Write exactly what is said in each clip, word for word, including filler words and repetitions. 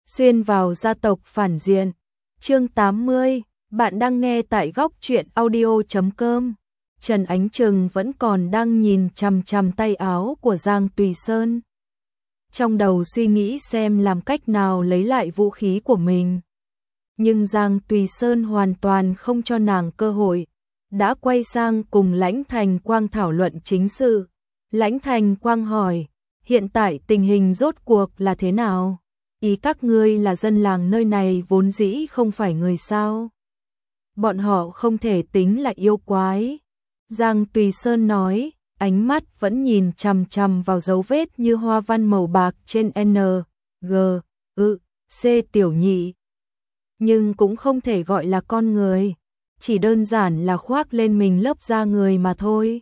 Xuyên vào gia tộc phản diện. Chương tám mươi, bạn đang nghe tại góc truyện audio chấm com. Trần Ánh Trừng vẫn còn đang nhìn chằm chằm tay áo của Giang Tùy Sơn. Trong đầu suy nghĩ xem làm cách nào lấy lại vũ khí của mình. Nhưng Giang Tùy Sơn hoàn toàn không cho nàng cơ hội. Đã quay sang cùng Lãnh Thành Quang thảo luận chính sự. Lãnh Thành Quang hỏi, hiện tại tình hình rốt cuộc là thế nào? Ý các ngươi là dân làng nơi này vốn dĩ không phải người sao? Bọn họ không thể tính là yêu quái. Giang Tùy Sơn nói, ánh mắt vẫn nhìn chằm chằm vào dấu vết như hoa văn màu bạc trên N, G, ư, C tiểu nhị. Nhưng cũng không thể gọi là con người, chỉ đơn giản là khoác lên mình lớp da người mà thôi.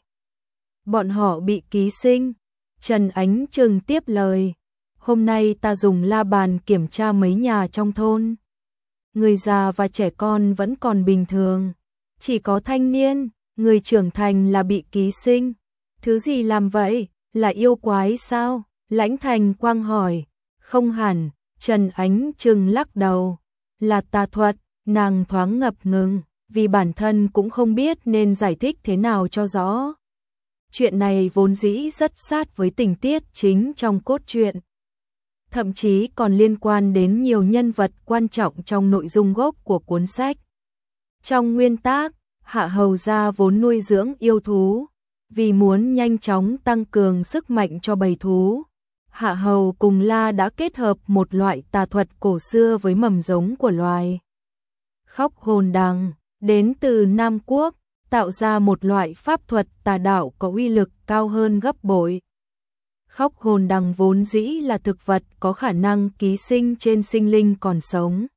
Bọn họ bị ký sinh. Trần Ánh Trừng tiếp lời, hôm nay ta dùng la bàn kiểm tra mấy nhà trong thôn. Người già và trẻ con vẫn còn bình thường, chỉ có thanh niên, người trưởng thành là bị ký sinh. Thứ gì làm vậy, là yêu quái sao? Lãnh Thành Quang hỏi. Không hẳn, Trần Ánh Trừng lắc đầu, là tà thuật. Nàng thoáng ngập ngừng, vì bản thân cũng không biết nên giải thích thế nào cho rõ. Chuyện này vốn dĩ rất sát với tình tiết chính trong cốt truyện, thậm chí còn liên quan đến nhiều nhân vật quan trọng trong nội dung gốc của cuốn sách. Trong nguyên tác, Hạ Hầu gia vốn nuôi dưỡng yêu thú, vì muốn nhanh chóng tăng cường sức mạnh cho bầy thú. Hạ Hầu cùng La đã kết hợp một loại tà thuật cổ xưa với mầm giống của loài Khóc Hồn Đằng, đến từ Nam Quốc, tạo ra một loại pháp thuật tà đạo có uy lực cao hơn gấp bội. Khóc Hồn Đằng vốn dĩ là thực vật có khả năng ký sinh trên sinh linh còn sống.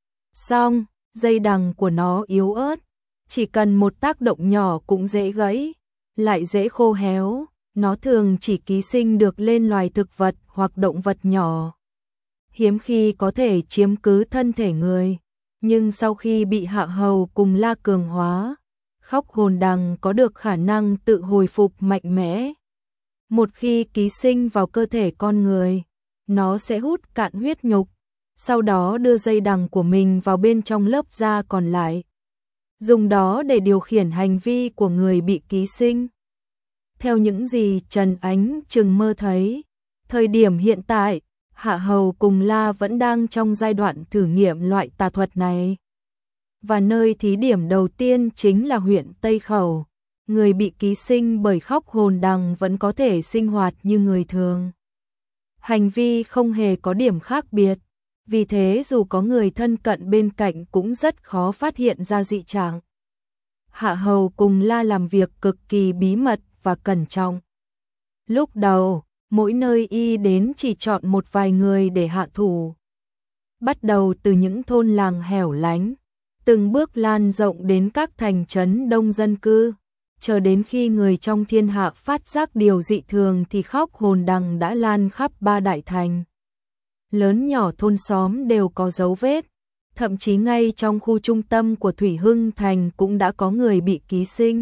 Song, dây đằng của nó yếu ớt, chỉ cần một tác động nhỏ cũng dễ gãy, lại dễ khô héo. Nó thường chỉ ký sinh được lên loài thực vật hoặc động vật nhỏ, hiếm khi có thể chiếm cứ thân thể người. Nhưng sau khi bị Hạ Hầu cùng La cường hóa, Khóc Hồn Đằng có được khả năng tự hồi phục mạnh mẽ. Một khi ký sinh vào cơ thể con người, nó sẽ hút cạn huyết nhục, sau đó đưa dây đằng của mình vào bên trong lớp da còn lại, dùng đó để điều khiển hành vi của người bị ký sinh. Theo những gì Trần Ánh Trừng mơ thấy, thời điểm hiện tại, Hạ Hầu cùng La vẫn đang trong giai đoạn thử nghiệm loại tà thuật này. Và nơi thí điểm đầu tiên chính là huyện Tây Khẩu. Người bị ký sinh bởi Khóc Hồn Đằng vẫn có thể sinh hoạt như người thường. Hành vi không hề có điểm khác biệt, vì thế dù có người thân cận bên cạnh cũng rất khó phát hiện ra dị trạng. Hạ Hầu cùng La làm việc cực kỳ bí mật và cẩn trọng. Lúc đầu, mỗi nơi y đến chỉ chọn một vài người để hạ thủ. Bắt đầu từ những thôn làng hẻo lánh, từng bước lan rộng đến các thành trấn đông dân cư, chờ đến khi người trong thiên hạ phát giác điều dị thường thì Khóc Hồn Đằng đã lan khắp ba đại thành. Lớn nhỏ thôn xóm đều có dấu vết, thậm chí ngay trong khu trung tâm của Thủy Hưng Thành cũng đã có người bị ký sinh.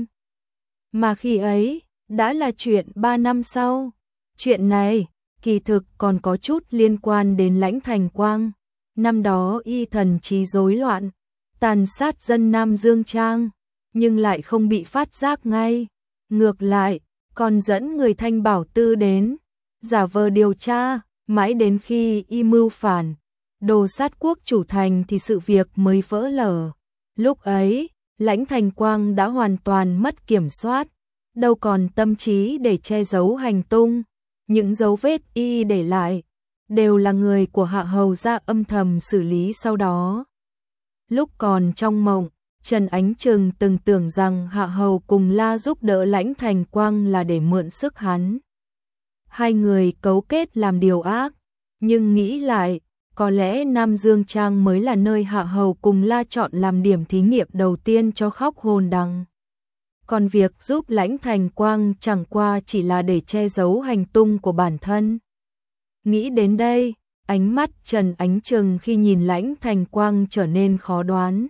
Mà khi ấy, đã là chuyện ba năm sau. Chuyện này, kỳ thực còn có chút liên quan đến Lãnh Thành Quang. Năm đó y thần trí rối loạn, tàn sát dân Nam Dương Trang, nhưng lại không bị phát giác ngay. Ngược lại, còn dẫn người Thanh Bảo Tư đến, giả vờ điều tra, mãi đến khi y mưu phản, đồ sát quốc chủ thành thì sự việc mới vỡ lở. Lúc ấy, Lãnh Thành Quang đã hoàn toàn mất kiểm soát, đâu còn tâm trí để che giấu hành tung. Những dấu vết y để lại đều là người của Hạ Hầu gia âm thầm xử lý sau đó. Lúc còn trong mộng, Trần Ánh Trừng từng tưởng rằng Hạ Hầu cùng La giúp đỡ Lãnh Thành Quang là để mượn sức hắn. Hai người cấu kết làm điều ác, nhưng nghĩ lại, có lẽ Nam Dương Trang mới là nơi Hạ Hầu cùng La chọn làm điểm thí nghiệm đầu tiên cho Khóc Hồn Đằng. Còn việc giúp Lãnh Thành Quang chẳng qua chỉ là để che giấu hành tung của bản thân. Nghĩ đến đây, ánh mắt Trần Ánh Trừng khi nhìn Lãnh Thành Quang trở nên khó đoán.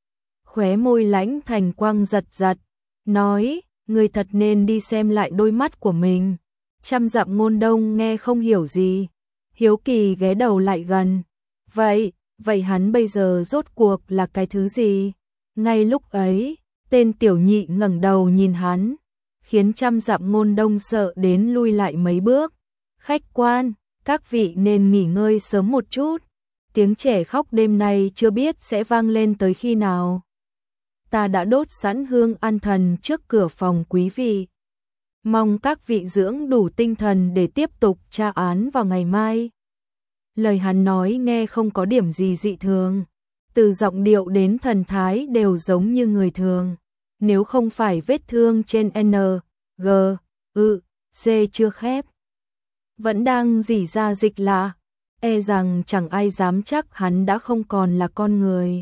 Khóe môi Lãnh Thành Quang giật giật, nói, người thật nên đi xem lại đôi mắt của mình. Trăm dặm ngôn đông nghe không hiểu gì, hiếu kỳ ghé đầu lại gần, Vậy, vậy hắn bây giờ rốt cuộc là cái thứ gì? Ngay lúc ấy, tên tiểu nhị ngẩng đầu nhìn hắn, khiến trăm dặm ngôn đông sợ đến lui lại mấy bước. Khách quan, các vị nên nghỉ ngơi sớm một chút. Tiếng trẻ khóc đêm nay chưa biết sẽ vang lên tới khi nào. Ta đã đốt sẵn hương an thần trước cửa phòng quý vị. Mong các vị dưỡng đủ tinh thần để tiếp tục tra án vào ngày mai. Lời hắn nói nghe không có điểm gì dị thường. Từ giọng điệu đến thần thái đều giống như người thường. Nếu không phải vết thương trên N, G, U, C chưa khép, vẫn đang rỉ ra dịch lạ, e rằng chẳng ai dám chắc hắn đã không còn là con người.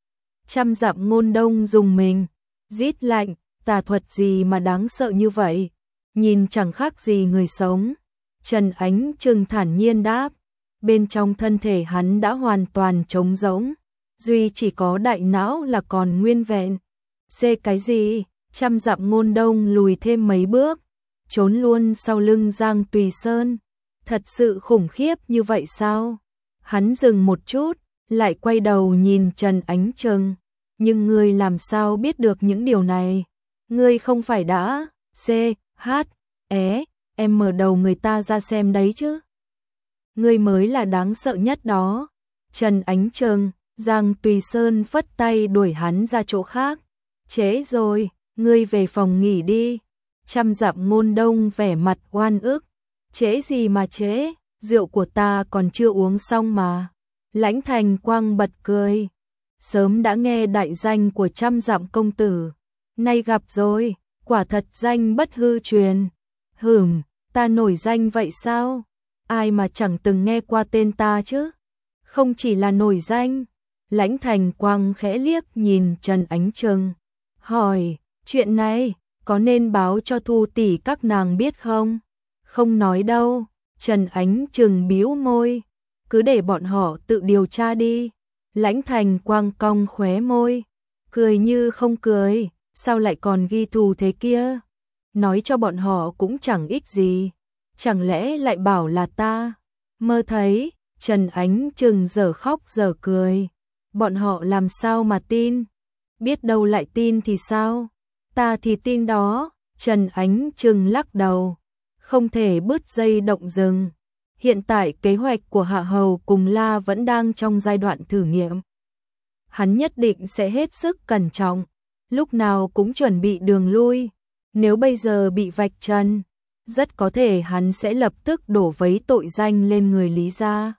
Trăm dặm ngôn đông dùng mình, rít lạnh, tà thuật gì mà đáng sợ như vậy, nhìn chẳng khác gì người sống. Trần Ánh Trừng thản nhiên đáp, bên trong thân thể hắn đã hoàn toàn trống rỗng, duy chỉ có đại não là còn nguyên vẹn. C cái gì? Trăm dặm ngôn đông lùi thêm mấy bước, trốn luôn sau lưng Giang Tùy Sơn. Thật sự khủng khiếp như vậy sao? Hắn dừng một chút, lại quay đầu nhìn Trần Ánh Trừng. Nhưng ngươi làm sao biết được những điều này? Ngươi không phải đã C, H, E, em mở đầu người ta ra xem đấy chứ? Ngươi mới là đáng sợ nhất đó. Trần Ánh Trừng, Giang Tùy Sơn phất tay đuổi hắn ra chỗ khác. Trễ rồi, ngươi về phòng nghỉ đi. Trăm dặm ngôn đông vẻ mặt oan ức. Trễ gì mà trễ, rượu của ta còn chưa uống xong mà. Lãnh Thành Quang bật cười. Sớm đã nghe đại danh của trăm dặm công tử. Nay gặp rồi, quả thật danh bất hư truyền. Hửm, ta nổi danh vậy sao? Ai mà chẳng từng nghe qua tên ta chứ? Không chỉ là nổi danh. Lãnh Thành Quang khẽ liếc nhìn Trần Ánh Trừng, hỏi, chuyện này có nên báo cho Thu tỷ các nàng biết không? Không nói đâu. Trần Ánh Trừng bĩu môi, cứ để bọn họ tự điều tra đi. Lãnh Thành Quang cong khóe môi, cười như không cười, sao lại còn ghi thù thế kia? Nói cho bọn họ cũng chẳng ích gì, chẳng lẽ lại bảo là ta mơ thấy? Trần Ánh Trừng dở khóc dở cười, bọn họ làm sao mà tin? Biết đâu lại tin thì sao? Ta thì tin đó. Trần Ánh Trừng lắc đầu, không thể bứt dây động rừng. Hiện tại kế hoạch của Hạ Hầu cùng La vẫn đang trong giai đoạn thử nghiệm. Hắn nhất định sẽ hết sức cẩn trọng, lúc nào cũng chuẩn bị đường lui. Nếu bây giờ bị vạch trần, rất có thể hắn sẽ lập tức đổ vấy tội danh lên người Lý gia.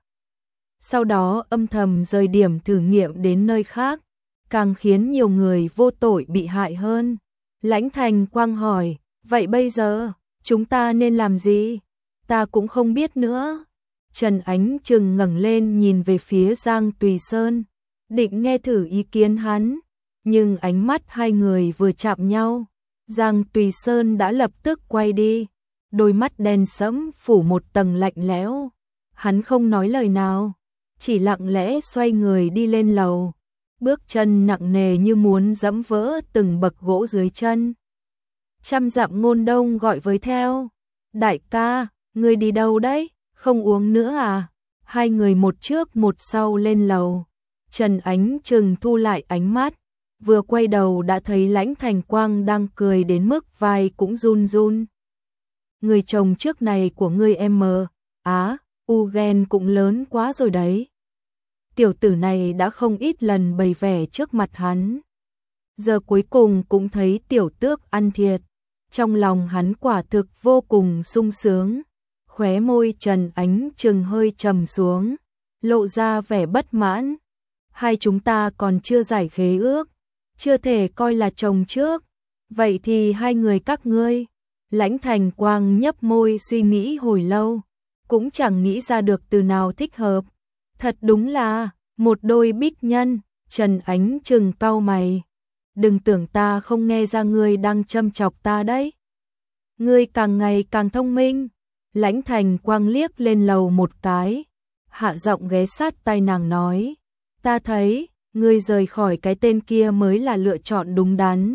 Sau đó âm thầm rời điểm thử nghiệm đến nơi khác, càng khiến nhiều người vô tội bị hại hơn. Lãnh Thành Quang hỏi, vậy bây giờ, chúng ta nên làm gì? Ta cũng không biết nữa. Trần Ánh Trừng ngẩng lên nhìn về phía Giang Tùy Sơn, định nghe thử ý kiến hắn, nhưng ánh mắt hai người vừa chạm nhau, Giang Tùy Sơn đã lập tức quay đi, đôi mắt đen sẫm phủ một tầng lạnh lẽo. Hắn không nói lời nào, chỉ lặng lẽ xoay người đi lên lầu, bước chân nặng nề như muốn dẫm vỡ từng bậc gỗ dưới chân. Trăm dặm ngôn đông gọi với theo, đại ca, ngươi đi đâu đấy, không uống nữa à? Hai người một trước một sau lên lầu. Trần Ánh Trừng thu lại ánh mắt, vừa quay đầu đã thấy Lãnh Thành Quang đang cười đến mức vai cũng run run. Người chồng trước này của ngươi em mờ, á, u ghen cũng lớn quá rồi đấy. Tiểu tử này đã không ít lần bày vẻ trước mặt hắn, giờ cuối cùng cũng thấy tiểu tước ăn thiệt. Trong lòng hắn quả thực vô cùng sung sướng. Khóe môi Trần Ánh Trừng hơi trầm xuống, lộ ra vẻ bất mãn. Hai chúng ta còn chưa giải khế ước, chưa thể coi là chồng trước. Vậy thì hai người các ngươi? Lãnh Thành Quang nhấp môi suy nghĩ hồi lâu, cũng chẳng nghĩ ra được từ nào thích hợp. Thật đúng là một đôi bích nhân. Trần Ánh Trừng cau mày, đừng tưởng ta không nghe ra ngươi đang châm chọc ta đấy. Ngươi càng ngày càng thông minh. Lãnh Thành Quang liếc lên lầu một cái, hạ giọng ghé sát tai nàng nói, ta thấy, ngươi rời khỏi cái tên kia mới là lựa chọn đúng đắn.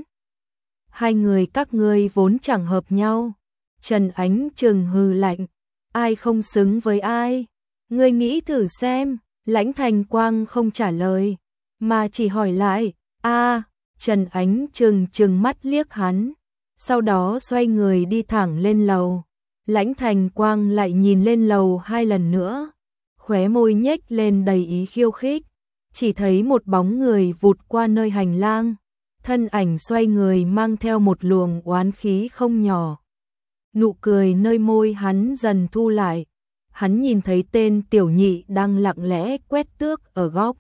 Hai người các ngươi vốn chẳng hợp nhau. Trần Ánh Trừng hừ lạnh, ai không xứng với ai? Ngươi nghĩ thử xem. Lãnh Thành Quang không trả lời, mà chỉ hỏi lại, a Trần Ánh trừng trừng mắt liếc hắn, sau đó xoay người đi thẳng lên lầu. Lãnh Thành Quang lại nhìn lên lầu hai lần nữa, khóe môi nhếch lên đầy ý khiêu khích, chỉ thấy một bóng người vụt qua nơi hành lang, thân ảnh xoay người mang theo một luồng oán khí không nhỏ. Nụ cười nơi môi hắn dần thu lại, hắn nhìn thấy tên tiểu nhị đang lặng lẽ quét tước ở góc.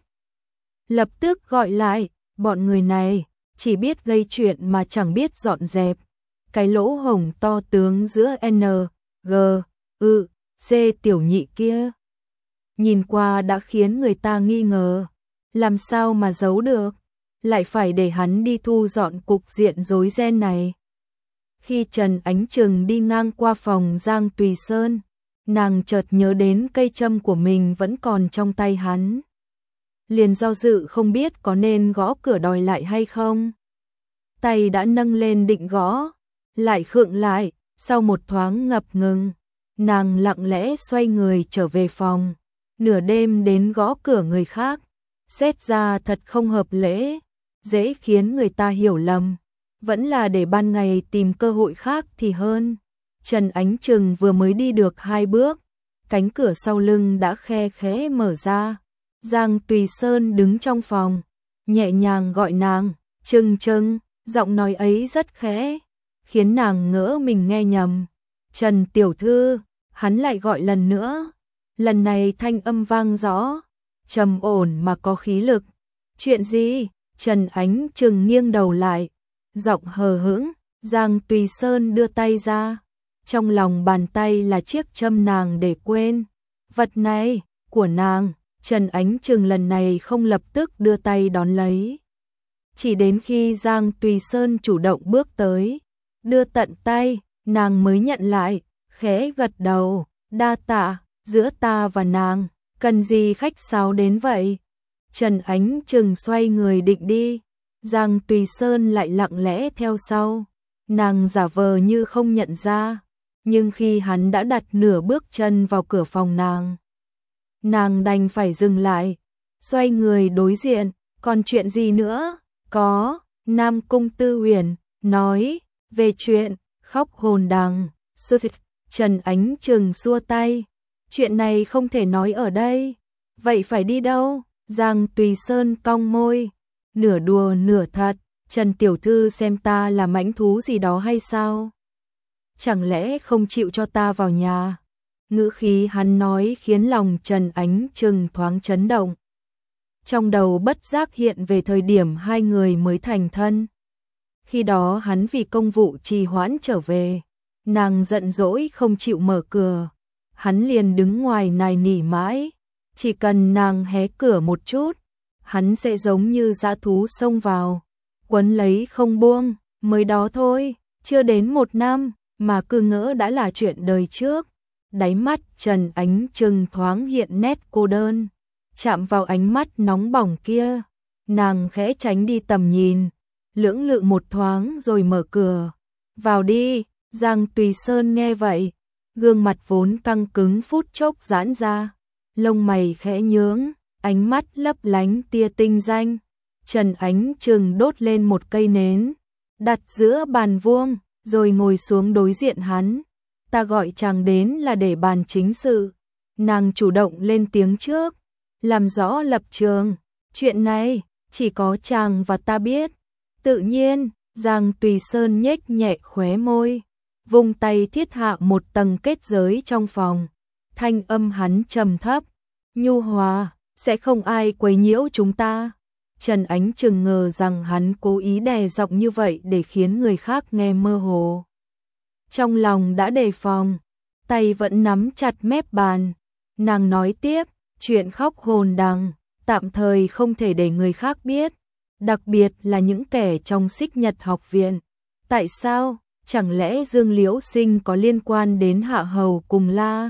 Lập tức gọi lại, bọn người này chỉ biết gây chuyện mà chẳng biết dọn dẹp. Cái lỗ hổng to tướng giữa N, G, ư, C tiểu nhị kia. Nhìn qua đã khiến người ta nghi ngờ, làm sao mà giấu được, lại phải để hắn đi thu dọn cục diện rối ren này. Khi Trần Ánh Trừng đi ngang qua phòng Giang Tùy Sơn, nàng chợt nhớ đến cây châm của mình vẫn còn trong tay hắn. Liền do dự không biết có nên gõ cửa đòi lại hay không. Tay đã nâng lên định gõ, lại khựng lại, sau một thoáng ngập ngừng, nàng lặng lẽ xoay người trở về phòng. Nửa đêm đến gõ cửa người khác, xét ra thật không hợp lễ, dễ khiến người ta hiểu lầm. Vẫn là để ban ngày tìm cơ hội khác thì hơn. Trần Ánh Trừng vừa mới đi được hai bước, cánh cửa sau lưng đã khe khẽ mở ra. Giang Tùy Sơn đứng trong phòng, nhẹ nhàng gọi nàng, Trừng Trừng, giọng nói ấy rất khẽ, khiến nàng ngỡ mình nghe nhầm. Trần tiểu thư, hắn lại gọi lần nữa, lần này thanh âm vang rõ, trầm ổn mà có khí lực. Chuyện gì? Trần Ánh Trừng nghiêng đầu lại, giọng hờ hững. Giang Tùy Sơn đưa tay ra, trong lòng bàn tay là chiếc châm nàng để quên. Vật này, của nàng. Trần Ánh Trừng lần này không lập tức đưa tay đón lấy. Chỉ đến khi Giang Tùy Sơn chủ động bước tới, đưa tận tay, nàng mới nhận lại, khẽ gật đầu, đa tạ, giữa ta và nàng, cần gì khách sáo đến vậy. Trần Ánh Trừng xoay người định đi, Giang Tùy Sơn lại lặng lẽ theo sau, nàng giả vờ như không nhận ra, nhưng khi hắn đã đặt nửa bước chân vào cửa phòng nàng, nàng đành phải dừng lại, xoay người đối diện, còn chuyện gì nữa? Có, Nam Cung Tư Huyền nói về chuyện khóc hồn đằng. Trần Ánh Trừng xua tay, chuyện này không thể nói ở đây. Vậy phải đi đâu? Giang Tùy Sơn cong môi, nửa đùa nửa thật, Trần tiểu thư xem ta là mãnh thú gì đó hay sao? Chẳng lẽ không chịu cho ta vào nhà? Ngữ khí hắn nói khiến lòng Trần Ánh Trừng thoáng chấn động. Trong đầu bất giác hiện về thời điểm hai người mới thành thân. Khi đó hắn vì công vụ trì hoãn trở về, nàng giận dỗi không chịu mở cửa, hắn liền đứng ngoài nài nỉ mãi, chỉ cần nàng hé cửa một chút, hắn sẽ giống như dã thú xông vào, quấn lấy không buông. Mới đó thôi, chưa đến một năm mà cứ ngỡ đã là chuyện đời trước. Đáy mắt Trần Ánh Trừng thoáng hiện nét cô đơn, chạm vào ánh mắt nóng bỏng kia, nàng khẽ tránh đi tầm nhìn, lưỡng lự một thoáng rồi mở cửa. Vào đi. Giang Tùy Sơn nghe vậy, gương mặt vốn căng cứng phút chốc giãn ra, lông mày khẽ nhướng, ánh mắt lấp lánh tia tinh danh. Trần Ánh Trừng đốt lên một cây nến, đặt giữa bàn vuông, rồi ngồi xuống đối diện hắn. Ta gọi chàng đến là để bàn chính sự. Nàng chủ động lên tiếng trước, làm rõ lập trường. Chuyện này chỉ có chàng và ta biết. Tự nhiên, Giang Tùy Sơn nhếch nhẹ khóe môi, vung tay thiết hạ một tầng kết giới trong phòng. Thanh âm hắn trầm thấp, nhu hòa, sẽ không ai quấy nhiễu chúng ta. Trần Ánh Trừng ngờ rằng hắn cố ý đè giọng như vậy để khiến người khác nghe mơ hồ. Trong lòng đã đề phòng, tay vẫn nắm chặt mép bàn. Nàng nói tiếp, chuyện khóc hồn đằng, tạm thời không thể để người khác biết, đặc biệt là những kẻ trong Xích Nhật học viện. Tại sao? Chẳng lẽ Dương Liễu Sinh có liên quan đến Hạ Hầu cùng La?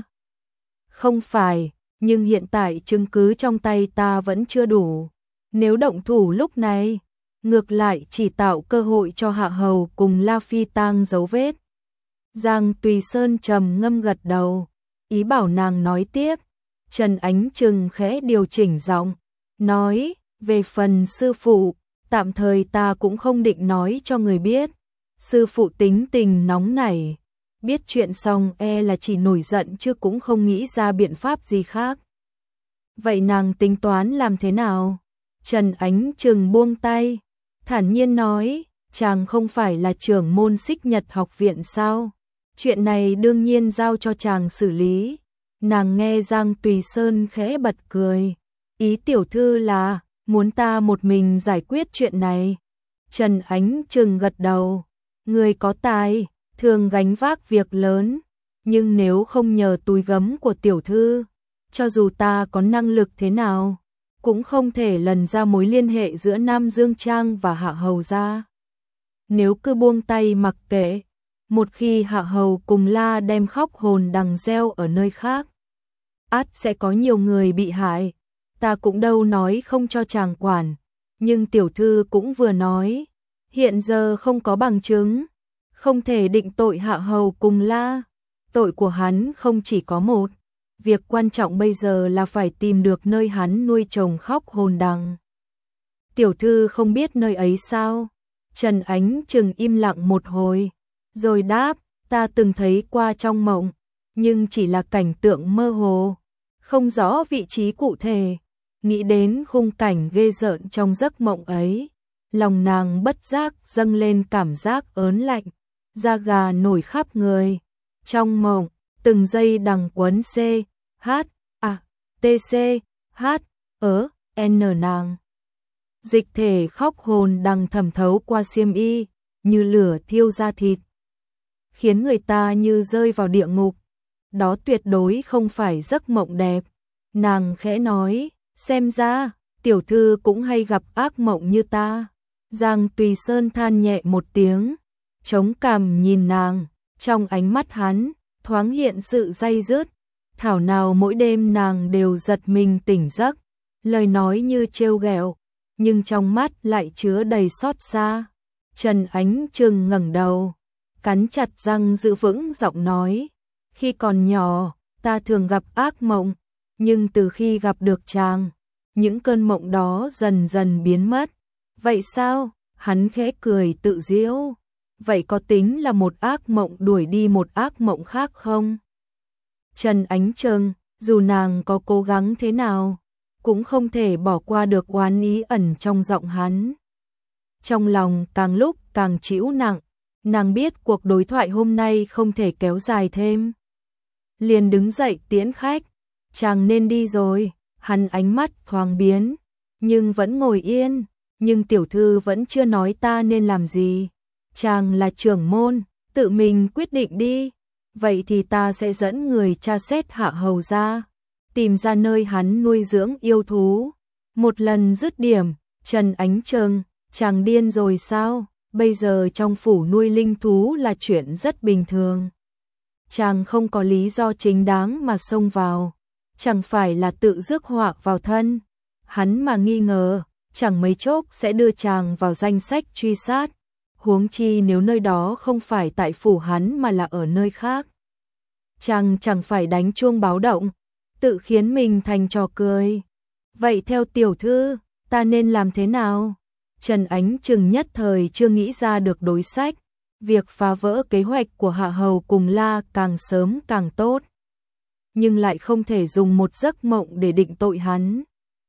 Không phải, nhưng hiện tại chứng cứ trong tay ta vẫn chưa đủ. Nếu động thủ lúc này, ngược lại chỉ tạo cơ hội cho Hạ Hầu cùng La phi tang dấu vết. Giang Tùy Sơn trầm ngâm gật đầu, ý bảo nàng nói tiếp. Trần Ánh Trừng khẽ điều chỉnh giọng, nói, về phần sư phụ, tạm thời ta cũng không định nói cho người biết. Sư phụ tính tình nóng nảy, biết chuyện xong e là chỉ nổi giận chứ cũng không nghĩ ra biện pháp gì khác. Vậy nàng tính toán làm thế nào? Trần Ánh Trừng buông tay, thản nhiên nói, chàng không phải là trưởng môn Xích Nhật học viện sao? Chuyện này đương nhiên giao cho chàng xử lý. Nàng nghe Giang Tùy Sơn khẽ bật cười. Ý tiểu thư là, muốn ta một mình giải quyết chuyện này. Trần Ánh Trừng gật đầu. Người có tài, thường gánh vác việc lớn. Nhưng nếu không nhờ túi gấm của tiểu thư, cho dù ta có năng lực thế nào, cũng không thể lần ra mối liên hệ giữa Nam Dương Trang và Hạ Hầu gia. Nếu cứ buông tay mặc kệ, một khi Hạ Hầu cùng La đem khóc hồn đằng gieo ở nơi khác, ắt sẽ có nhiều người bị hại. Ta cũng đâu nói không cho chàng quản, nhưng tiểu thư cũng vừa nói, hiện giờ không có bằng chứng, không thể định tội Hạ Hầu cùng La. Tội của hắn không chỉ có một, việc quan trọng bây giờ là phải tìm được nơi hắn nuôi trồng khóc hồn đằng. Tiểu thư không biết nơi ấy sao? Trần Ánh Trừng im lặng một hồi, rồi đáp, ta từng thấy qua trong mộng, nhưng chỉ là cảnh tượng mơ hồ, không rõ vị trí cụ thể. Nghĩ đến khung cảnh ghê rợn trong giấc mộng ấy, lòng nàng bất giác dâng lên cảm giác ớn lạnh, da gà nổi khắp người. Trong mộng, từng giây đằng quấn C, H, A, T, C, H, ớ, N nàng. Dịch thể khóc hồn đằng thẩm thấu qua xiêm y, như lửa thiêu da thịt, khiến người ta như rơi vào địa ngục. Đó tuyệt đối không phải giấc mộng đẹp. Nàng khẽ nói, xem ra, tiểu thư cũng hay gặp ác mộng như ta. Giang Tùy Sơn than nhẹ một tiếng, chống cằm nhìn nàng, trong ánh mắt hắn, thoáng hiện sự day dứt. Thảo nào mỗi đêm nàng đều giật mình tỉnh giấc, lời nói như trêu ghẹo, nhưng trong mắt lại chứa đầy xót xa. Trần Ánh Trừng ngẩng đầu, cắn chặt răng giữ vững giọng nói, khi còn nhỏ, ta thường gặp ác mộng, nhưng từ khi gặp được chàng, những cơn mộng đó dần dần biến mất. Vậy sao? Hắn khẽ cười tự giễu. Vậy có tính là một ác mộng đuổi đi một ác mộng khác không? Trần Ánh Trừng, dù nàng có cố gắng thế nào, cũng không thể bỏ qua được oán ý ẩn trong giọng hắn. Trong lòng càng lúc càng trĩu nặng, nàng biết cuộc đối thoại hôm nay không thể kéo dài thêm. Liền đứng dậy tiễn khách, chàng nên đi rồi. Hắn ánh mắt thoáng biến, nhưng vẫn ngồi yên. Nhưng tiểu thư vẫn chưa nói ta nên làm gì. Chàng là trưởng môn, tự mình quyết định đi. Vậy thì ta sẽ dẫn người tra xét Hạ Hầu ra, tìm ra nơi hắn nuôi dưỡng yêu thú. Một lần dứt điểm, Trần Ánh Trừng, chàng điên rồi sao? Bây giờ trong phủ nuôi linh thú là chuyện rất bình thường. Chàng không có lý do chính đáng mà xông vào, chẳng phải là tự rước họa vào thân. Hắn mà nghi ngờ, chẳng mấy chốc sẽ đưa chàng vào danh sách truy sát. Huống chi nếu nơi đó không phải tại phủ hắn mà là ở nơi khác, chàng chẳng phải đánh chuông báo động, tự khiến mình thành trò cười. Vậy theo tiểu thư, ta nên làm thế nào? Trần Ánh Trừng nhất thời chưa nghĩ ra được đối sách. Việc phá vỡ kế hoạch của Hạ Hầu cùng La càng sớm càng tốt, nhưng lại không thể dùng một giấc mộng để định tội hắn.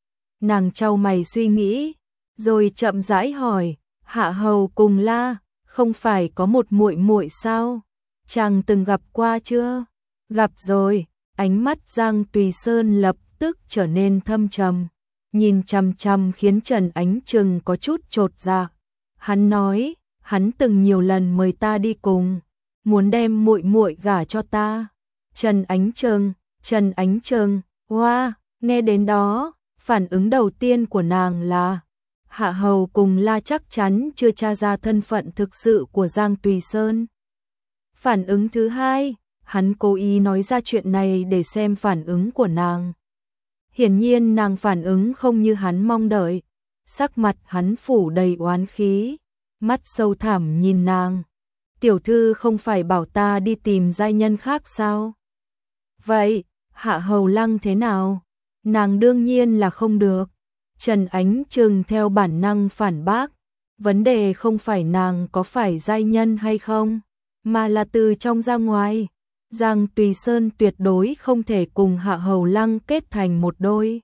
Nàng chau mày suy nghĩ, rồi chậm rãi hỏi, Hạ Hầu cùng La, không phải có một muội muội sao? Chàng từng gặp qua chưa? Gặp rồi. Ánh mắt Giang Tùy Sơn lập tức trở nên thâm trầm, nhìn chằm chằm khiến Trần Ánh Trừng có chút chột dạ. Hắn nói, hắn từng nhiều lần mời ta đi cùng, muốn đem muội muội gả cho ta. Trần Ánh Trừng, Trần Ánh Trừng, hoa, wow, nghe đến đó, phản ứng đầu tiên của nàng là Hạ Hầu cùng La chắc chắn chưa tra ra thân phận thực sự của Giang Tùy Sơn. Phản ứng thứ hai, hắn cố ý nói ra chuyện này để xem phản ứng của nàng. Hiển nhiên nàng phản ứng không như hắn mong đợi, sắc mặt hắn phủ đầy oán khí, mắt sâu thẳm nhìn nàng. Tiểu thư không phải bảo ta đi tìm giai nhân khác sao? Vậy, Hạ Hầu Lăng thế nào? Nàng đương nhiên là không được. Trần Ánh Trừng theo bản năng phản bác. Vấn đề không phải nàng có phải giai nhân hay không, mà là từ trong ra ngoài. Giang Tùy Sơn tuyệt đối không thể cùng Hạ Hầu Lăng kết thành một đôi.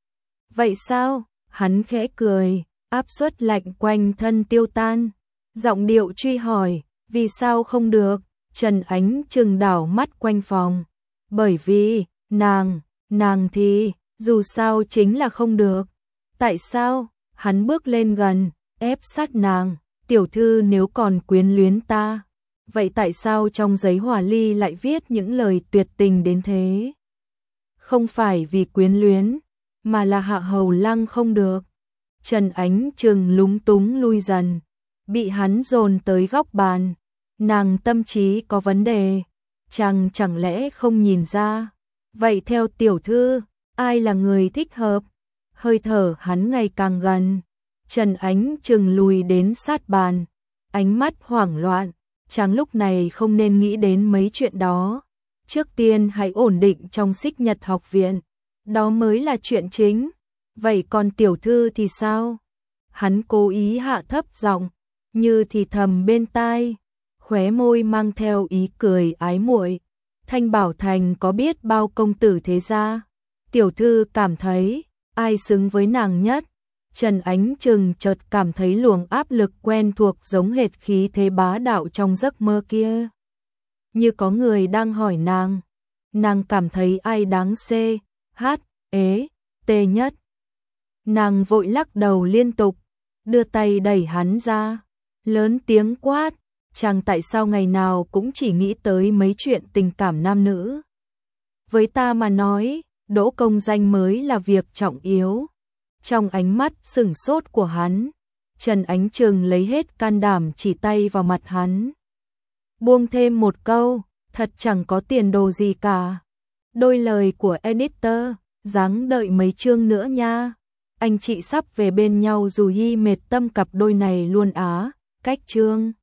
Vậy sao? Hắn khẽ cười, áp suất lạnh quanh thân tiêu tan. Giọng điệu truy hỏi, vì sao không được? Trần Ánh Trừng đảo mắt quanh phòng. Bởi vì, nàng, nàng thì, dù sao chính là không được. Tại sao? Hắn bước lên gần, ép sát nàng. Tiểu thư nếu còn quyến luyến ta, vậy tại sao trong giấy hỏa ly lại viết những lời tuyệt tình đến thế? Không phải vì quyến luyến, mà là Hạ Hầu Lăng không được. Trần Ánh Trừng lúng túng lui dần, bị hắn dồn tới góc bàn. Nàng tâm trí có vấn đề, chàng chẳng lẽ không nhìn ra? Vậy theo tiểu thư, ai là người thích hợp? Hơi thở hắn ngày càng gần. Trần Ánh Trừng lùi đến sát bàn, ánh mắt hoảng loạn. Chàng lúc này không nên nghĩ đến mấy chuyện đó. Trước tiên hãy ổn định trong Xích Nhật học viện, đó mới là chuyện chính. Vậy còn tiểu thư thì sao? Hắn cố ý hạ thấp giọng, như thì thầm bên tai, khóe môi mang theo ý cười ái muội. Thanh Bảo Thành có biết bao công tử thế gia, tiểu thư cảm thấy ai xứng với nàng nhất? Trần Ánh Trừng chợt cảm thấy luồng áp lực quen thuộc giống hệt khí thế bá đạo trong giấc mơ kia. Như có người đang hỏi nàng, nàng cảm thấy ai đáng xê, hát, ế, tê nhất. Nàng vội lắc đầu liên tục, đưa tay đẩy hắn ra, lớn tiếng quát, chàng tại sao ngày nào cũng chỉ nghĩ tới mấy chuyện tình cảm nam nữ? Với ta mà nói, đỗ công danh mới là việc trọng yếu. Trong ánh mắt sửng sốt của hắn, Trần Ánh Trừng lấy hết can đảm chỉ tay vào mặt hắn. Buông thêm một câu, thật chẳng có tiền đồ gì cả. Đôi lời của editor, ráng đợi mấy chương nữa nha. Anh chị sắp về bên nhau dù Hi mệt tâm cặp đôi này luôn á, cách chương.